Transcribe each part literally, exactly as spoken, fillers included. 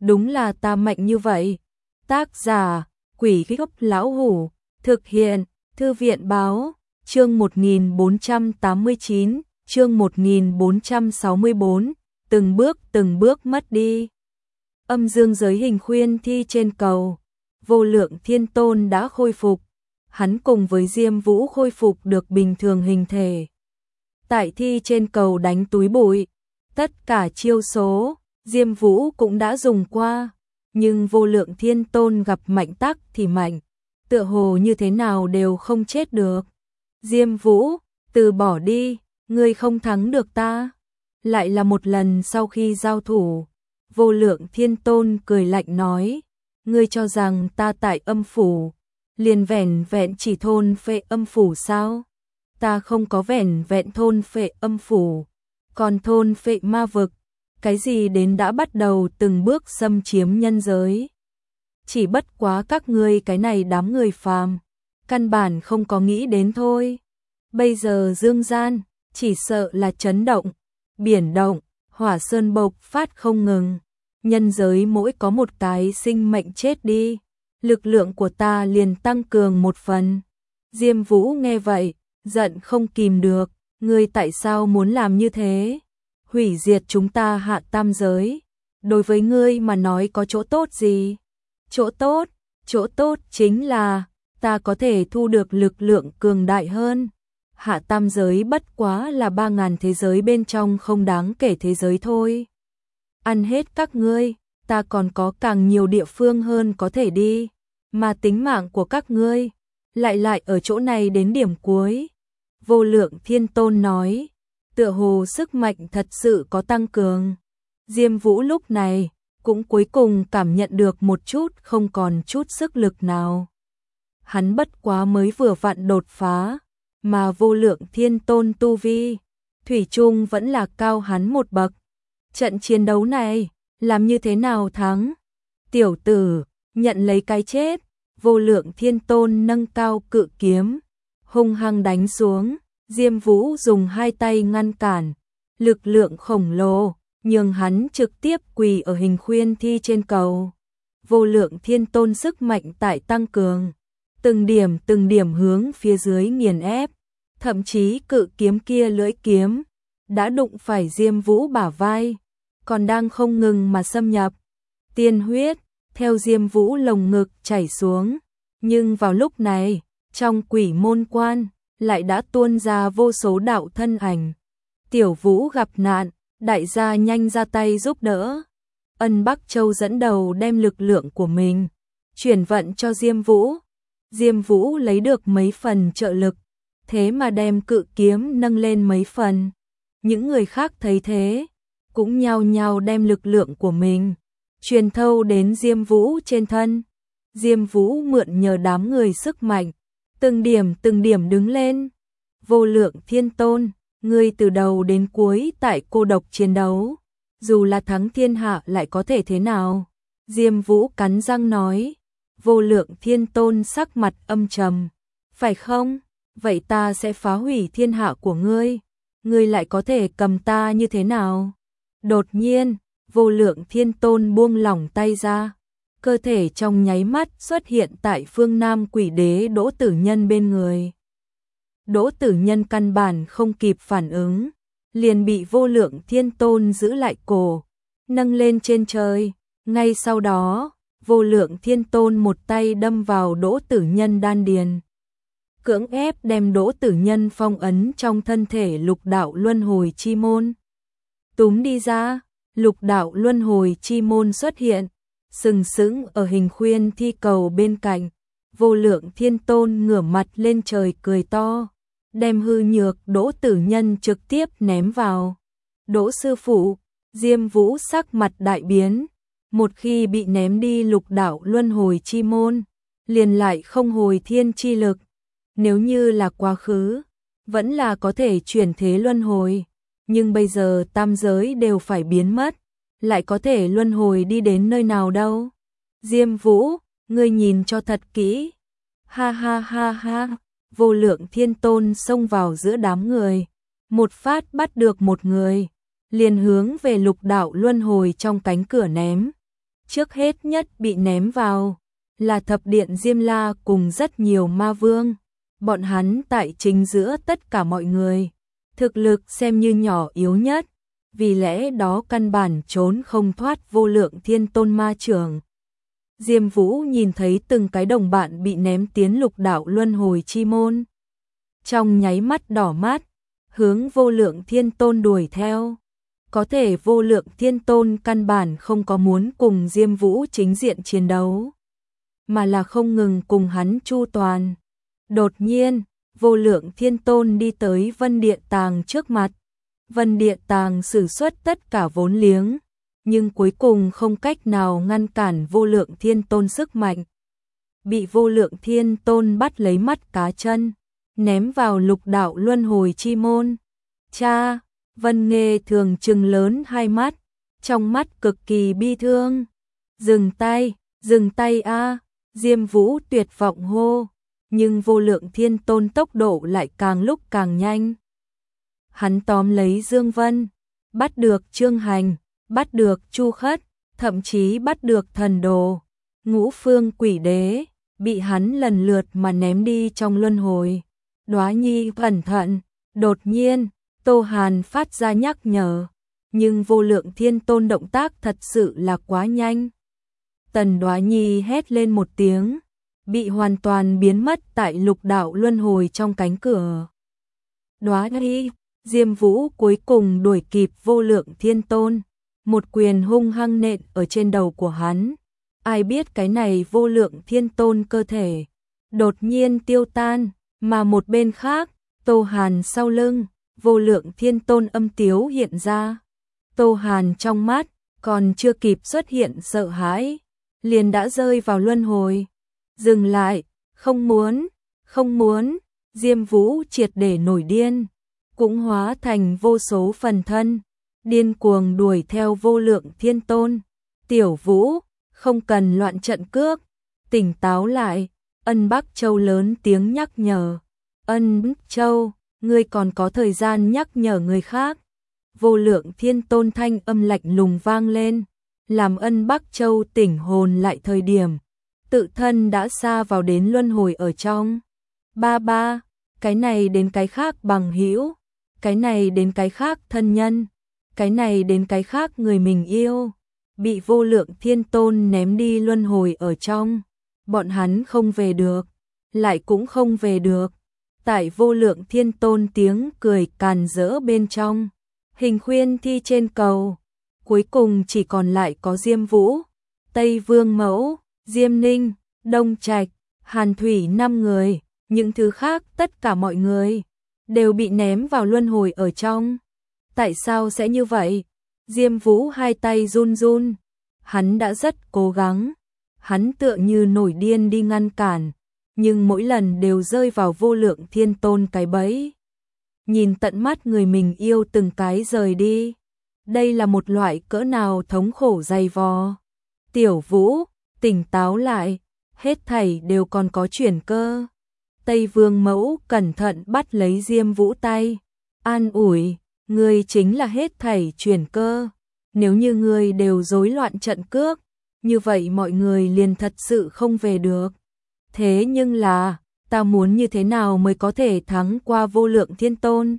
đúng là ta mạnh như vậy. Tác giả, Quỷ Gốc Lão Hủ, thực hiện, Thư viện Báo, chương một nghìn bốn trăm tám mươi chín, chương một nghìn bốn trăm sáu mươi tư, từng bước từng bước mất đi. Âm dương giới hình khuyên thi trên cầu, Vô Lượng Thiên Tôn đã khôi phục, hắn cùng với Diêm Vũ khôi phục được bình thường hình thể. Tại thi trên cầu đánh túi bụi, tất cả chiêu số, Diêm Vũ cũng đã dùng qua, nhưng Vô Lượng Thiên Tôn gặp mạnh tắc thì mạnh, tựa hồ như thế nào đều không chết được. Diêm Vũ, từ bỏ đi, ngươi không thắng được ta. Lại là một lần sau khi giao thủ, Vô Lượng Thiên Tôn cười lạnh nói, ngươi cho rằng ta tại âm phủ, liền vẻn vẹn chỉ thôn phệ âm phủ sao? Ta không có vẻn vẹn thôn phệ âm phủ, còn thôn phệ ma vực, cái gì đến đã bắt đầu từng bước xâm chiếm nhân giới. Chỉ bất quá các ngươi cái này đám người phàm, căn bản không có nghĩ đến thôi. Bây giờ dương gian, chỉ sợ là chấn động, biển động, hỏa sơn bộc phát không ngừng. Nhân giới mỗi có một cái sinh mệnh chết đi, lực lượng của ta liền tăng cường một phần. Diêm Vũ nghe vậy, giận không kìm được, ngươi tại sao muốn làm như thế? Hủy diệt chúng ta hạ tam giới, đối với ngươi mà nói có chỗ tốt gì? Chỗ tốt, chỗ tốt chính là ta có thể thu được lực lượng cường đại hơn. Hạ tam giới bất quá là ba ngàn thế giới bên trong không đáng kể thế giới thôi. Ăn hết các ngươi, ta còn có càng nhiều địa phương hơn có thể đi, mà tính mạng của các ngươi lại lại ở chỗ này đến điểm cuối. Vô Lượng Thiên Tôn nói, tựa hồ sức mạnh thật sự có tăng cường. Diêm Vũ lúc này cũng cuối cùng cảm nhận được một chút không còn chút sức lực nào. Hắn bất quá mới vừa vặn đột phá, mà Vô Lượng Thiên Tôn tu vi, thủy chung vẫn là cao hắn một bậc. Trận chiến đấu này, làm như thế nào thắng? Tiểu tử, nhận lấy cái chết. Vô Lượng Thiên Tôn nâng cao cự kiếm, hung hăng đánh xuống. Diêm Vũ dùng hai tay ngăn cản, lực lượng khổng lồ, nhưng hắn trực tiếp quỳ ở hình khuyên thi trên cầu. Vô Lượng Thiên Tôn sức mạnh tại tăng cường, từng điểm từng điểm hướng phía dưới nghiền ép, thậm chí cự kiếm kia lưỡi kiếm đã đụng phải Diêm Vũ bả vai, còn đang không ngừng mà xâm nhập. Tiên huyết theo Diêm Vũ lồng ngực chảy xuống, nhưng vào lúc này, trong quỷ môn quan lại đã tuôn ra vô số đạo thân ảnh. Tiểu Vũ gặp nạn, đại gia nhanh ra tay giúp đỡ. Ân Bắc Châu dẫn đầu đem lực lượng của mình chuyển vận cho Diêm Vũ. Diêm Vũ lấy được mấy phần trợ lực, thế mà đem cự kiếm nâng lên mấy phần. Những người khác thấy thế, cũng nhao nhao đem lực lượng của mình truyền thâu đến Diêm Vũ trên thân. Diêm Vũ mượn nhờ đám người sức mạnh, từng điểm từng điểm đứng lên. Vô Lượng Thiên Tôn, ngươi từ đầu đến cuối tại cô độc chiến đấu, dù là thắng thiên hạ lại có thể thế nào? Diêm Vũ cắn răng nói. Vô Lượng Thiên Tôn sắc mặt âm trầm, phải không? Vậy ta sẽ phá hủy thiên hạ của ngươi, ngươi lại có thể cầm ta như thế nào? Đột nhiên, Vô Lượng Thiên Tôn buông lỏng tay ra, cơ thể trong nháy mắt xuất hiện tại phương Nam Quỷ Đế Đỗ Tử Nhân bên người. Đỗ Tử Nhân căn bản không kịp phản ứng, liền bị Vô Lượng Thiên Tôn giữ lại cổ, nâng lên trên trời. Ngay sau đó, Vô Lượng Thiên Tôn một tay đâm vào Đỗ Tử Nhân đan điền, cưỡng ép đem Đỗ Tử Nhân phong ấn trong thân thể lục đạo luân hồi chi môn. Túm đi ra, lục đạo luân hồi chi môn xuất hiện, sừng sững ở hình khuyên thi cầu bên cạnh. Vô Lượng Thiên Tôn ngửa mặt lên trời cười to, đem hư nhược Đỗ Tử Nhân trực tiếp ném vào. Đỗ sư phụ, Diêm Vũ sắc mặt đại biến, một khi bị ném đi lục đạo luân hồi chi môn, liền lại không hồi thiên chi lực. Nếu như là quá khứ, vẫn là có thể chuyển thế luân hồi, nhưng bây giờ tam giới đều phải biến mất, lại có thể luân hồi đi đến nơi nào đâu? Diêm Vũ, ngươi nhìn cho thật kỹ. Ha ha ha ha, Vô Lượng Thiên Tôn xông vào giữa đám người, một phát bắt được một người, liền hướng về lục đạo luân hồi trong cánh cửa ném. Trước hết nhất bị ném vào là thập điện Diêm La cùng rất nhiều ma vương. Bọn hắn tại chính giữa tất cả mọi người, thực lực xem như nhỏ yếu nhất, vì lẽ đó căn bản trốn không thoát vô lượng thiên tôn ma trưởng. Diêm Vũ nhìn thấy từng cái đồng bạn bị ném tiến lục đạo luân hồi chi môn, trong nháy mắt đỏ mắt, hướng vô lượng thiên tôn đuổi theo. Có thể vô lượng thiên tôn căn bản không có muốn cùng Diêm Vũ chính diện chiến đấu, mà là không ngừng cùng hắn chu toàn. Đột nhiên, vô lượng thiên tôn đi tới Vân Điện Tàng trước mặt. Vân Điện Tàng sử xuất tất cả vốn liếng, nhưng cuối cùng không cách nào ngăn cản vô lượng thiên tôn sức mạnh. Bị vô lượng thiên tôn bắt lấy mắt cá chân, ném vào lục đạo luân hồi chi môn. Cha, Vân Nghê thường trừng lớn hai mắt, trong mắt cực kỳ bi thương. Dừng tay, dừng tay a, Diêm Vũ tuyệt vọng hô, nhưng vô lượng thiên tôn tốc độ lại càng lúc càng nhanh. Hắn tóm lấy Dương Vân, bắt được Trương Hành, bắt được Chu Khất, thậm chí bắt được Thần Đồ, Ngũ Phương Quỷ Đế, bị hắn lần lượt mà ném đi trong luân hồi. Đóa Nhi cẩn thận, đột nhiên, Tô Hàn phát ra nhắc nhở, nhưng vô lượng thiên tôn động tác thật sự là quá nhanh. Tần Đóa Nhi hét lên một tiếng, bị hoàn toàn biến mất tại lục đạo luân hồi trong cánh cửa. Đóa Nhi, Diêm Vũ cuối cùng đuổi kịp vô lượng thiên tôn, một quyền hung hăng nện ở trên đầu của hắn. Ai biết cái này vô lượng thiên tôn cơ thể đột nhiên tiêu tan, mà một bên khác, Tô Hàn sau lưng, vô lượng thiên tôn âm tiếu hiện ra. Tô Hàn trong mắt còn chưa kịp xuất hiện sợ hãi, liền đã rơi vào luân hồi. Dừng lại, không muốn, không muốn. Diêm Vũ triệt để nổi điên, cũng hóa thành vô số phần thân, điên cuồng đuổi theo vô lượng thiên tôn. Tiểu Vũ, không cần loạn trận cước, tỉnh táo lại. Ân Bắc Châu lớn tiếng nhắc nhở. Ân Bắc Châu, ngươi còn có thời gian nhắc nhở người khác. Vô lượng thiên tôn thanh âm lạnh lùng vang lên, làm Ân Bắc Châu tỉnh hồn lại thời điểm, tự thân đã xa vào đến luân hồi ở trong. Ba ba, cái này đến cái khác bằng hữu, cái này đến cái khác thân nhân, cái này đến cái khác người mình yêu, bị vô lượng thiên tôn ném đi luân hồi ở trong. Bọn hắn không về được, lại cũng không về được. Tại vô lượng thiên tôn tiếng cười càn rỡ bên trong, hình khuyên thi trên cầu, cuối cùng chỉ còn lại có Diêm Vũ, Tây Vương Mẫu, Diêm Ninh, Đông Trạch, Hàn Thủy năm người. Những thứ khác tất cả mọi người đều bị ném vào luân hồi ở trong. Tại sao sẽ như vậy? Diêm Vũ hai tay run run, hắn đã rất cố gắng, hắn tựa như nổi điên đi ngăn cản, nhưng mỗi lần đều rơi vào vô lượng thiên tôn cái bẫy. Nhìn tận mắt người mình yêu từng cái rời đi, đây là một loại cỡ nào thống khổ dày vò. Tiểu Vũ, tỉnh táo lại, hết thảy đều còn có chuyển cơ. Tây Vương Mẫu cẩn thận bắt lấy Diêm Vũ tay, an ủi, ngươi chính là hết thảy chuyển cơ. Nếu như ngươi đều rối loạn trận cước, như vậy mọi người liền thật sự không về được. Thế nhưng là, ta muốn như thế nào mới có thể thắng qua vô lượng thiên tôn?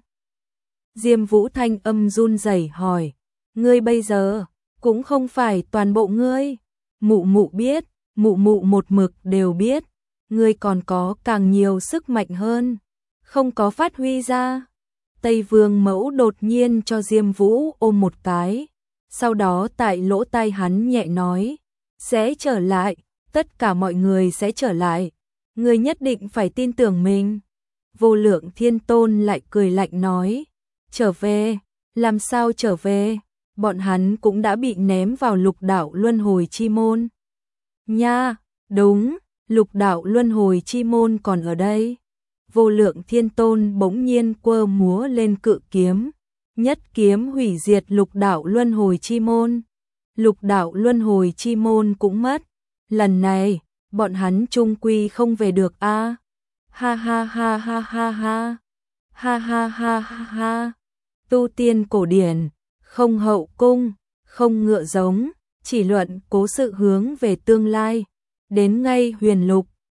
Diêm Vũ thanh âm run rẩy hỏi, ngươi bây giờ, cũng không phải toàn bộ ngươi. Mụ mụ biết, mụ mụ một mực đều biết, ngươi còn có càng nhiều sức mạnh hơn, không có phát huy ra. Tây Vương Mẫu đột nhiên cho Diêm Vũ ôm một cái, sau đó tại lỗ tai hắn nhẹ nói, sẽ trở lại, tất cả mọi người sẽ trở lại, ngươi nhất định phải tin tưởng mình. Vô lượng thiên tôn lại cười lạnh nói, trở về, làm sao trở về, bọn hắn cũng đã bị ném vào lục đạo luân hồi chi môn. Nha, đúng, lục đạo luân hồi chi môn còn ở đây. Vô lượng thiên tôn bỗng nhiên quơ múa lên cự kiếm, nhất kiếm hủy diệt lục đạo luân hồi chi môn. Lục đạo luân hồi chi môn cũng mất, lần này, bọn hắn chung quy không về được a. Ha ha ha ha ha ha. Ha ha ha ha ha. Tu tiên cổ điển, không hậu cung, không ngựa giống, chỉ luận cố sự hướng về tương lai. Đến ngay huyền lục,